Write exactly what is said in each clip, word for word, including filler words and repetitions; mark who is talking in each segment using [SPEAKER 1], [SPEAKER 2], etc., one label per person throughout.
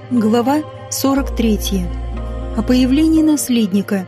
[SPEAKER 1] Глава сорок третья. О появлении наследника.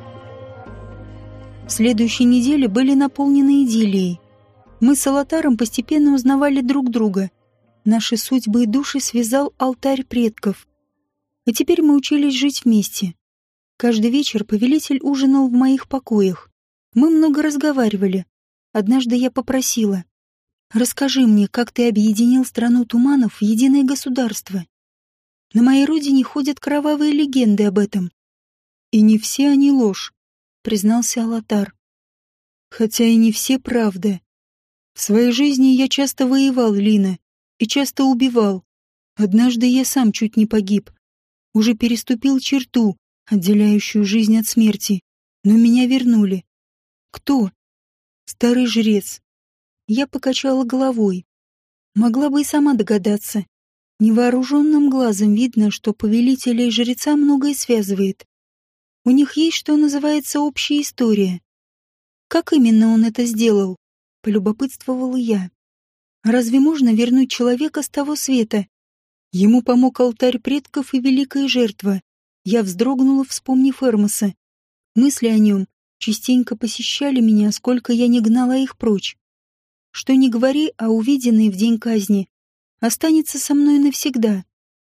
[SPEAKER 1] Следующие недели были наполнены идиллией. Мы с Алатаром постепенно узнавали друг друга. Наши судьбы и души связал алтарь предков. И теперь мы учились жить вместе. Каждый вечер повелитель ужинал в моих покоях. Мы много разговаривали. Однажды я попросила: «Расскажи мне, как ты объединил страну туманов в единое государство. На моей родине ходят кровавые легенды об этом». «И не все они ложь», — признался Алатар. «Хотя и не все правда. В своей жизни я часто воевал, Лина, и часто убивал. Однажды я сам чуть не погиб. Уже переступил черту, отделяющую жизнь от смерти, но меня вернули. Кто? Старый жрец». Я покачала головой. Могла бы и сама догадаться. Невооруженным глазом видно, что повелителя и жреца многое связывает. У них есть, что называется, общая история. Как именно он это сделал? Полюбопытствовала я. Разве можно вернуть человека с того света? Ему помог алтарь предков и великая жертва. Я вздрогнула, вспомнив Эрмоса. Мысли о нем частенько посещали меня, сколько я не гнала их прочь. Что ни говори, а увиденное в день казни останется со мной навсегда.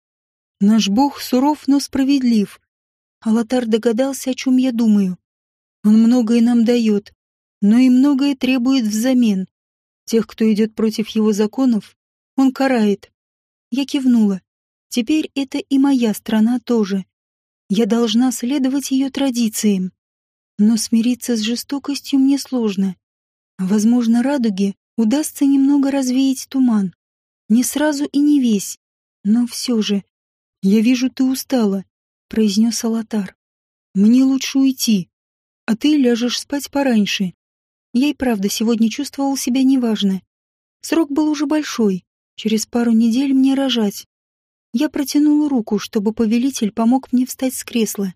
[SPEAKER 1] Наш Бог суров, но справедлив. Алатар догадался, о чем я думаю. Он многое нам дает, но и многое требует взамен. Тех, кто идет против его законов, он карает. Я кивнула. Теперь это и моя страна тоже. Я должна следовать ее традициям. Но смириться с жестокостью мне сложно. Возможно, радуге удастся немного развеять туман. Не сразу и не весь, но все же. «Я вижу, ты устала», — произнес Алатар. «Мне лучше уйти, а ты ляжешь спать пораньше». Я и правда сегодня чувствовал себя неважно. Срок был уже большой, через пару недель мне рожать. Я протянула руку, чтобы повелитель помог мне встать с кресла.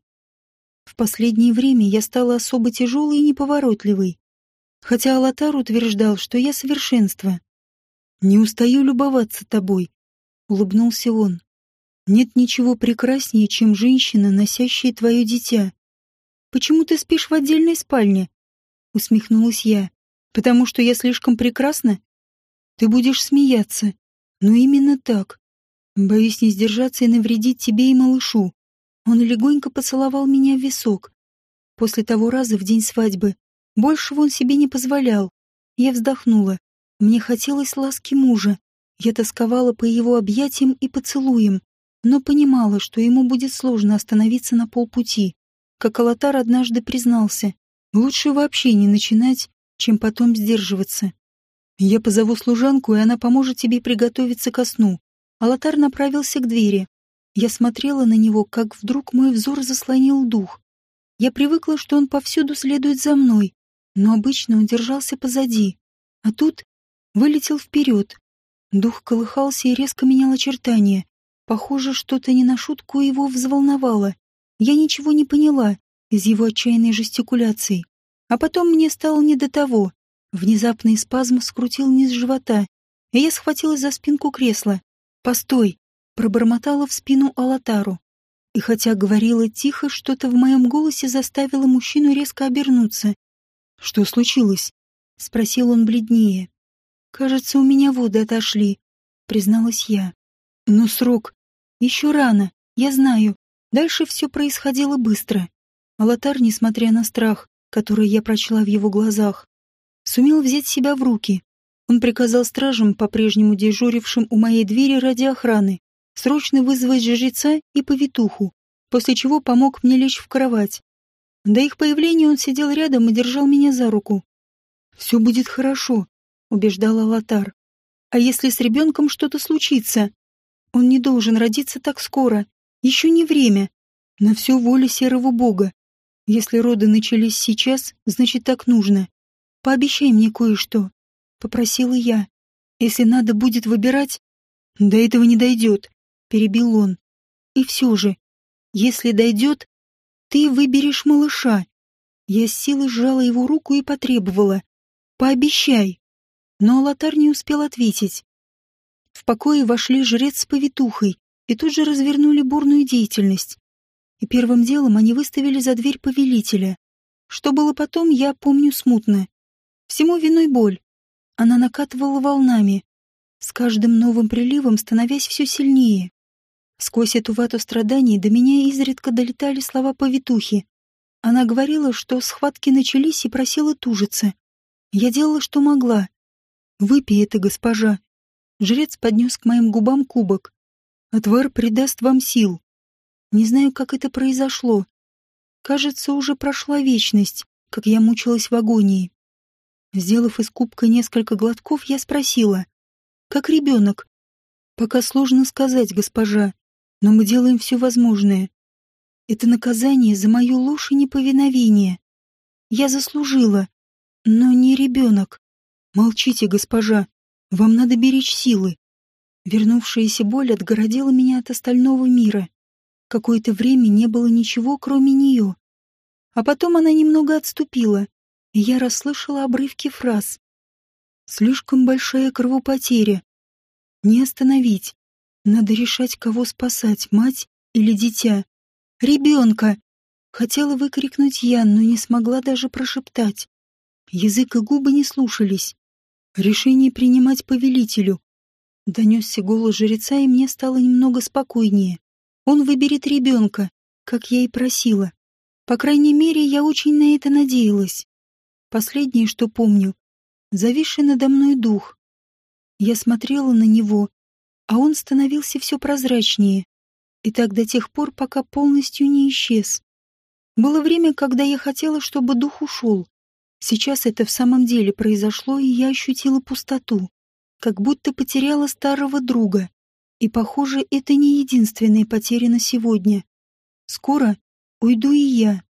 [SPEAKER 1] В последнее время я стала особо тяжелой и неповоротливой, хотя Алатар утверждал, что я совершенство. «Не устаю любоваться тобой», — улыбнулся он. «Нет ничего прекраснее, чем женщина, носящая твое дитя». «Почему ты спишь в отдельной спальне?» — усмехнулась я. «Потому что я слишком прекрасна?» «Ты будешь смеяться, но именно так. Боюсь не сдержаться и навредить тебе и малышу». Он легонько поцеловал меня в висок. После того раза в день свадьбы большего он себе не позволял. Я вздохнула. Мне хотелось ласки мужа. Я тосковала по его объятиям и поцелуям, но понимала, что ему будет сложно остановиться на полпути. Как Алатар однажды признался, лучше вообще не начинать, чем потом сдерживаться. «Я позову служанку, и она поможет тебе приготовиться ко сну». Алатар направился к двери. Я смотрела на него, как вдруг мой взор заслонил дух. Я привыкла, что он повсюду следует за мной, но обычно он держался позади. А тут вылетел вперед. Дух колыхался и резко менял очертания. Похоже, что-то не на шутку его взволновало. Я ничего не поняла из его отчаянной жестикуляции. А потом мне стало не до того. Внезапный спазм скрутил низ живота, и я схватилась за спинку кресла. «Постой!» — пробормотала в спину Алатару. И хотя говорила тихо, что-то в моем голосе заставило мужчину резко обернуться. «Что случилось?» — спросил он бледнее. «Кажется, у меня воды отошли», — призналась я. «Но срок. Еще рано, я знаю. Дальше все происходило быстро». Алатар, несмотря на страх, который я прочла в его глазах, сумел взять себя в руки. Он приказал стражам, по-прежнему дежурившим у моей двери ради охраны, срочно вызвать жреца и повитуху, после чего помог мне лечь в кровать. До их появления он сидел рядом и держал меня за руку. «Все будет хорошо», — убеждал Алатар. «А если с ребенком что-то случится? Он не должен родиться так скоро. Еще не время. На все воля серого бога. Если роды начались сейчас, значит, так нужно. Пообещай мне кое-что», — попросила я. «Если надо будет выбирать...» «До этого не дойдет», — перебил он. «И все же, если дойдет, ты выберешь малыша». Я с силой сжала его руку и потребовала: «Пообещай». Но Алатар не успел ответить. В покое вошли жрец с повитухой, и тут же развернули бурную деятельность. И первым делом они выставили за дверь повелителя. Что было потом, я помню смутно. Всему виной боль. Она накатывала волнами, с каждым новым приливом становясь все сильнее. Сквозь эту вату страданий до меня изредка долетали слова повитухи. Она говорила, что схватки начались, и просила тужиться. Я делала, что могла. «Выпей это, госпожа». Жрец поднес к моим губам кубок. «Отвар придаст вам сил». Не знаю, как это произошло. Кажется, уже прошла вечность, как я мучилась в агонии. Сделав из кубка несколько глотков, я спросила. «Как ребенок?» «Пока сложно сказать, госпожа, но мы делаем все возможное. Это наказание за мою ложь и неповиновение. Я заслужила, но не ребенок. Молчите, госпожа, вам надо беречь силы». Вернувшаяся боль отгородила меня от остального мира. Какое-то время не было ничего, кроме нее. А потом она немного отступила, и я расслышала обрывки фраз. «Слишком большая кровопотеря. Не остановить. Надо решать, кого спасать, мать или дитя. Ребенка!» Хотела выкрикнуть я, но не смогла даже прошептать. Язык и губы не слушались. «Решение принимать повелителю». Донесся голос жреца, и мне стало немного спокойнее. Он выберет ребенка, как я и просила. По крайней мере, я очень на это надеялась. Последнее, что помню, зависший надо мной дух. Я смотрела на него, а он становился все прозрачнее. И так до тех пор, пока полностью не исчез. Было время, когда я хотела, чтобы дух ушел. Сейчас это в самом деле произошло, и я ощутила пустоту. Как будто потеряла старого друга. И, похоже, это не единственная потеря на сегодня. Скоро уйду и я.